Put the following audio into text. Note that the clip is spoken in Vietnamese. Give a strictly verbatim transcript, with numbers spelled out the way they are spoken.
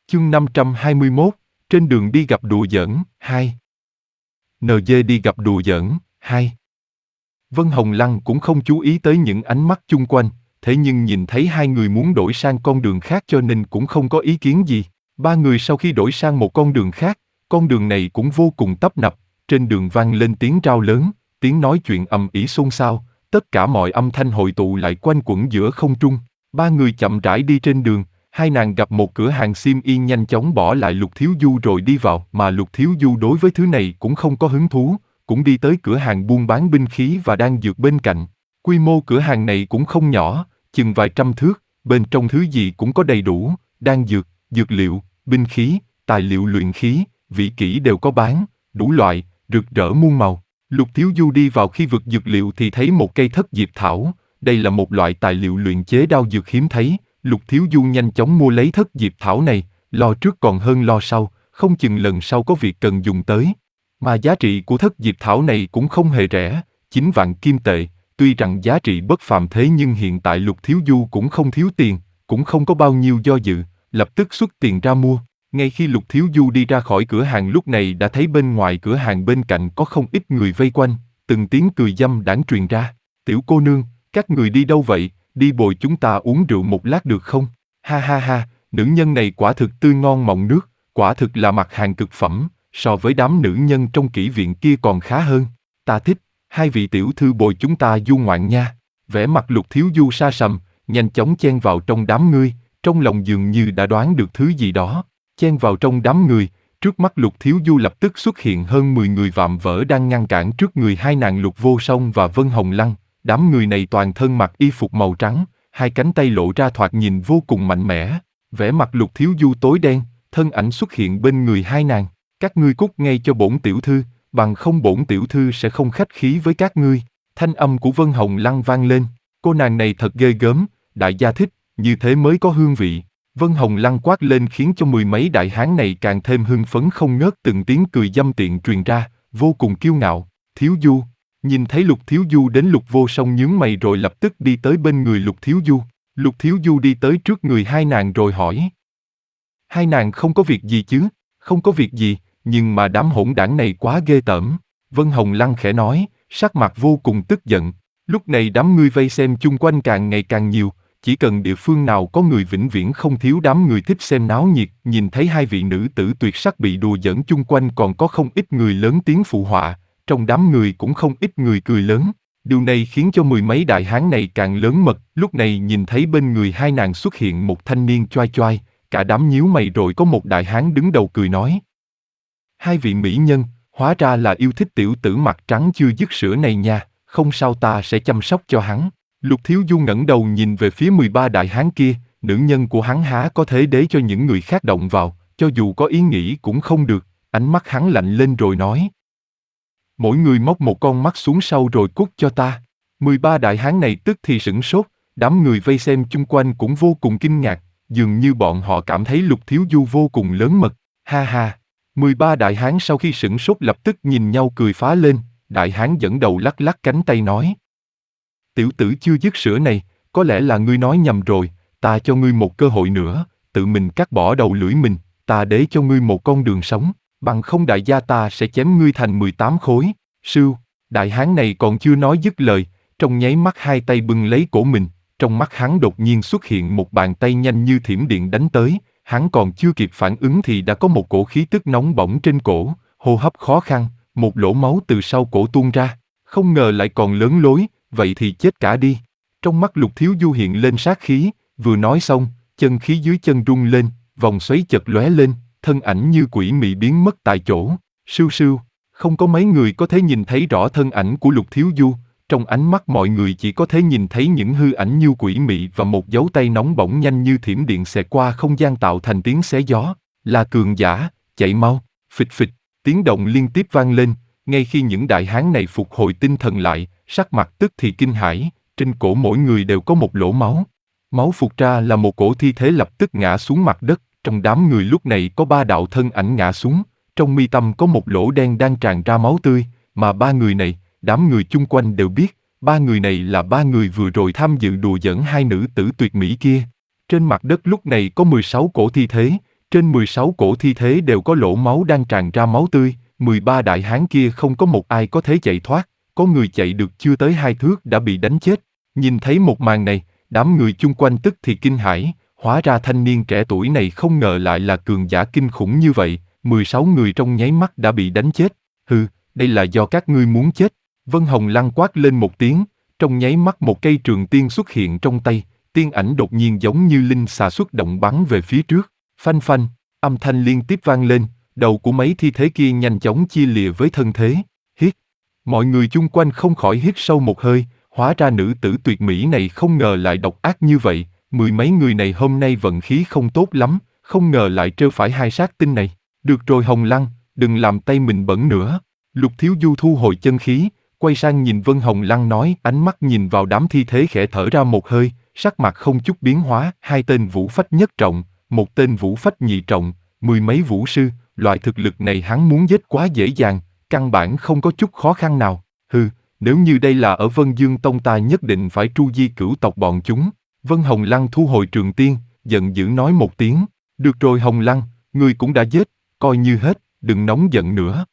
Chương năm trăm hai mươi mốt, trên đường đi gặp đùa giỡn, hai. en giê đi gặp đùa giỡn, hai. Vân Hồng Lăng cũng không chú ý tới những ánh mắt chung quanh, thế nhưng nhìn thấy hai người muốn đổi sang con đường khác cho nên cũng không có ý kiến gì. Ba người sau khi đổi sang một con đường khác, con đường này cũng vô cùng tấp nập, trên đường vang lên tiếng rao lớn, tiếng nói chuyện ầm ĩ xôn xao, tất cả mọi âm thanh hội tụ lại quanh quẩn giữa không trung. Ba người chậm rãi đi trên đường, hai nàng gặp một cửa hàng xiêm y nhanh chóng bỏ lại Lục Thiếu Du rồi đi vào, mà Lục Thiếu Du đối với thứ này cũng không có hứng thú, cũng đi tới cửa hàng buôn bán binh khí và đan dược bên cạnh. Quy mô cửa hàng này cũng không nhỏ, chừng vài trăm thước, bên trong thứ gì cũng có đầy đủ, đan dược, dược liệu, binh khí, tài liệu luyện khí, vị kỹ đều có bán, đủ loại, rực rỡ muôn màu. Lục Thiếu Du đi vào khi vực dược liệu thì thấy một cây thất diệp thảo, đây là một loại tài liệu luyện chế đao dược hiếm thấy. Lục Thiếu Du nhanh chóng mua lấy thất diệp thảo này, lo trước còn hơn lo sau, không chừng lần sau có việc cần dùng tới. Mà giá trị của thất diệp thảo này cũng không hề rẻ, chín vạn kim tệ, tuy rằng giá trị bất phàm thế nhưng hiện tại Lục Thiếu Du cũng không thiếu tiền, cũng không có bao nhiêu do dự, lập tức xuất tiền ra mua. Ngay khi Lục Thiếu Du đi ra khỏi cửa hàng lúc này đã thấy bên ngoài cửa hàng bên cạnh có không ít người vây quanh, từng tiếng cười dâm đãng truyền ra. Tiểu cô nương, các người đi đâu vậy? Đi bồi chúng ta uống rượu một lát được không? Ha ha ha, nữ nhân này quả thực tươi ngon mọng nước, quả thực là mặt hàng cực phẩm, so với đám nữ nhân trong kỹ viện kia còn khá hơn. Ta thích, hai vị tiểu thư bồi chúng ta du ngoạn nha. Vẻ mặt Lục Thiếu Du sa sầm, nhanh chóng chen vào trong đám người, trong lòng dường như đã đoán được thứ gì đó. Chen vào trong đám người, trước mắt Lục Thiếu Du lập tức xuất hiện hơn mười người vạm vỡ đang ngăn cản trước người hai nàng Lục Vô Song và Vân Hồng Lăng. Đám người này toàn thân mặc y phục màu trắng, hai cánh tay lộ ra thoạt nhìn vô cùng mạnh mẽ. Vẻ mặt Lục Thiếu Du tối đen, thân ảnh xuất hiện bên người hai nàng. Các ngươi cút ngay cho bổn tiểu thư, bằng không bổn tiểu thư sẽ không khách khí với các ngươi. Thanh âm của Vân Hồng Lăng vang lên. Cô nàng này thật ghê gớm, đại gia thích, như thế mới có hương vị. Vân Hồng Lăng quát lên khiến cho mười mấy đại hán này càng thêm hưng phấn không ngớt, từng tiếng cười dâm tiện truyền ra, vô cùng kiêu ngạo. Thiếu Du. Nhìn thấy Lục Thiếu Du đến, Lục Vô Song nhướng mày rồi lập tức đi tới bên người Lục Thiếu Du. Lục Thiếu Du đi tới trước người hai nàng rồi hỏi. Hai nàng không có việc gì chứ? Không có việc gì, nhưng mà đám hỗn đảng này quá ghê tởm. Vân Hồng Lăng khẽ nói, sắc mặt vô cùng tức giận. Lúc này đám ngươi vây xem chung quanh càng ngày càng nhiều, chỉ cần địa phương nào có người vĩnh viễn không thiếu đám người thích xem náo nhiệt. Nhìn thấy hai vị nữ tử tuyệt sắc bị đùa giỡn chung quanh còn có không ít người lớn tiếng phụ họa. Trong đám người cũng không ít người cười lớn. Điều này khiến cho mười mấy đại hán này càng lớn mật. Lúc này nhìn thấy bên người hai nàng xuất hiện một thanh niên choai choai, cả đám nhíu mày rồi có một đại hán đứng đầu cười nói. Hai vị mỹ nhân, hóa ra là yêu thích tiểu tử mặt trắng chưa dứt sữa này nha, không sao ta sẽ chăm sóc cho hắn. Lục Thiếu Du ngẩng đầu nhìn về phía mười ba đại hán kia, nữ nhân của hắn há có thể để cho những người khác động vào, cho dù có ý nghĩ cũng không được. Ánh mắt hắn lạnh lên rồi nói. Mỗi người móc một con mắt xuống sau rồi cút cho ta. mười ba đại hán này tức thì sửng sốt, đám người vây xem chung quanh cũng vô cùng kinh ngạc, dường như bọn họ cảm thấy Lục Thiếu Du vô cùng lớn mật. Ha ha. mười ba đại hán sau khi sửng sốt lập tức nhìn nhau cười phá lên, đại hán dẫn đầu lắc lắc cánh tay nói. Tiểu tử chưa dứt sữa này, có lẽ là ngươi nói nhầm rồi, ta cho ngươi một cơ hội nữa, tự mình cắt bỏ đầu lưỡi mình, ta để cho ngươi một con đường sống. Bằng không đại gia ta sẽ chém ngươi thành mười tám khối. Sưu, đại hán này còn chưa nói dứt lời, trong nháy mắt hai tay bưng lấy cổ mình, trong mắt hắn đột nhiên xuất hiện một bàn tay nhanh như thiểm điện đánh tới, hắn còn chưa kịp phản ứng thì đã có một cổ khí tức nóng bỏng trên cổ, hô hấp khó khăn, một lỗ máu từ sau cổ tuôn ra, không ngờ lại còn lớn lối, vậy thì chết cả đi. Trong mắt Lục Thiếu Du hiện lên sát khí, vừa nói xong, chân khí dưới chân rung lên, vòng xoáy chợt lóe lên. Thân ảnh như quỷ mị biến mất tại chỗ. Sưu sưu, không có mấy người có thể nhìn thấy rõ thân ảnh của Lục Thiếu Du, trong ánh mắt mọi người chỉ có thể nhìn thấy những hư ảnh như quỷ mị và một dấu tay nóng bỏng nhanh như thiểm điện xẹt qua không gian tạo thành tiếng xé gió. Là cường giả, chạy mau, phịch phịch, tiếng động liên tiếp vang lên, ngay khi những đại hán này phục hồi tinh thần lại, sắc mặt tức thì kinh hãi, trên cổ mỗi người đều có một lỗ máu. Máu phụt ra là một cổ thi thể lập tức ngã xuống mặt đất. Trong đám người lúc này có ba đạo thân ảnh ngã xuống, trong mi tâm có một lỗ đen đang tràn ra máu tươi, mà ba người này, đám người chung quanh đều biết, ba người này là ba người vừa rồi tham dự đùa giỡn hai nữ tử tuyệt mỹ kia. Trên mặt đất lúc này có mười sáu cổ thi thể, Trên mười sáu cổ thi thế đều có lỗ máu đang tràn ra máu tươi, mười ba đại hán kia không có một ai có thể chạy thoát, có người chạy được chưa tới hai thước đã bị đánh chết. Nhìn thấy một màn này, đám người chung quanh tức thì kinh hãi, hóa ra thanh niên trẻ tuổi này không ngờ lại là cường giả kinh khủng như vậy, mười sáu người trong nháy mắt đã bị đánh chết. Hừ, đây là do các ngươi muốn chết. Vân Hồng Lăng quát lên một tiếng, trong nháy mắt một cây trường tiên xuất hiện trong tay, tiên ảnh đột nhiên giống như linh xà xuất động bắn về phía trước. Phanh phanh, âm thanh liên tiếp vang lên, đầu của mấy thi thể kia nhanh chóng chia lìa với thân thế. Hít. Mọi người chung quanh không khỏi hít sâu một hơi, hóa ra nữ tử tuyệt mỹ này không ngờ lại độc ác như vậy, mười mấy người này hôm nay vận khí không tốt lắm, không ngờ lại trêu phải hai sát tinh này. Được rồi Hồng Lăng, đừng làm tay mình bẩn nữa. Lục Thiếu Du thu hồi chân khí, quay sang nhìn Vân Hồng Lăng nói, ánh mắt nhìn vào đám thi thế khẽ thở ra một hơi, sắc mặt không chút biến hóa, hai tên vũ phách nhất trọng, một tên vũ phách nhị trọng, mười mấy vũ sư, loại thực lực này hắn muốn giết quá dễ dàng, căn bản không có chút khó khăn nào. Hừ, nếu như đây là ở Vân Dương Tông ta nhất định phải tru di cửu tộc bọn chúng. Vân Hồng Lăng thu hồi trường tiên, giận dữ nói một tiếng, được rồi Hồng Lăng, ngươi cũng đã giết, coi như hết, đừng nóng giận nữa.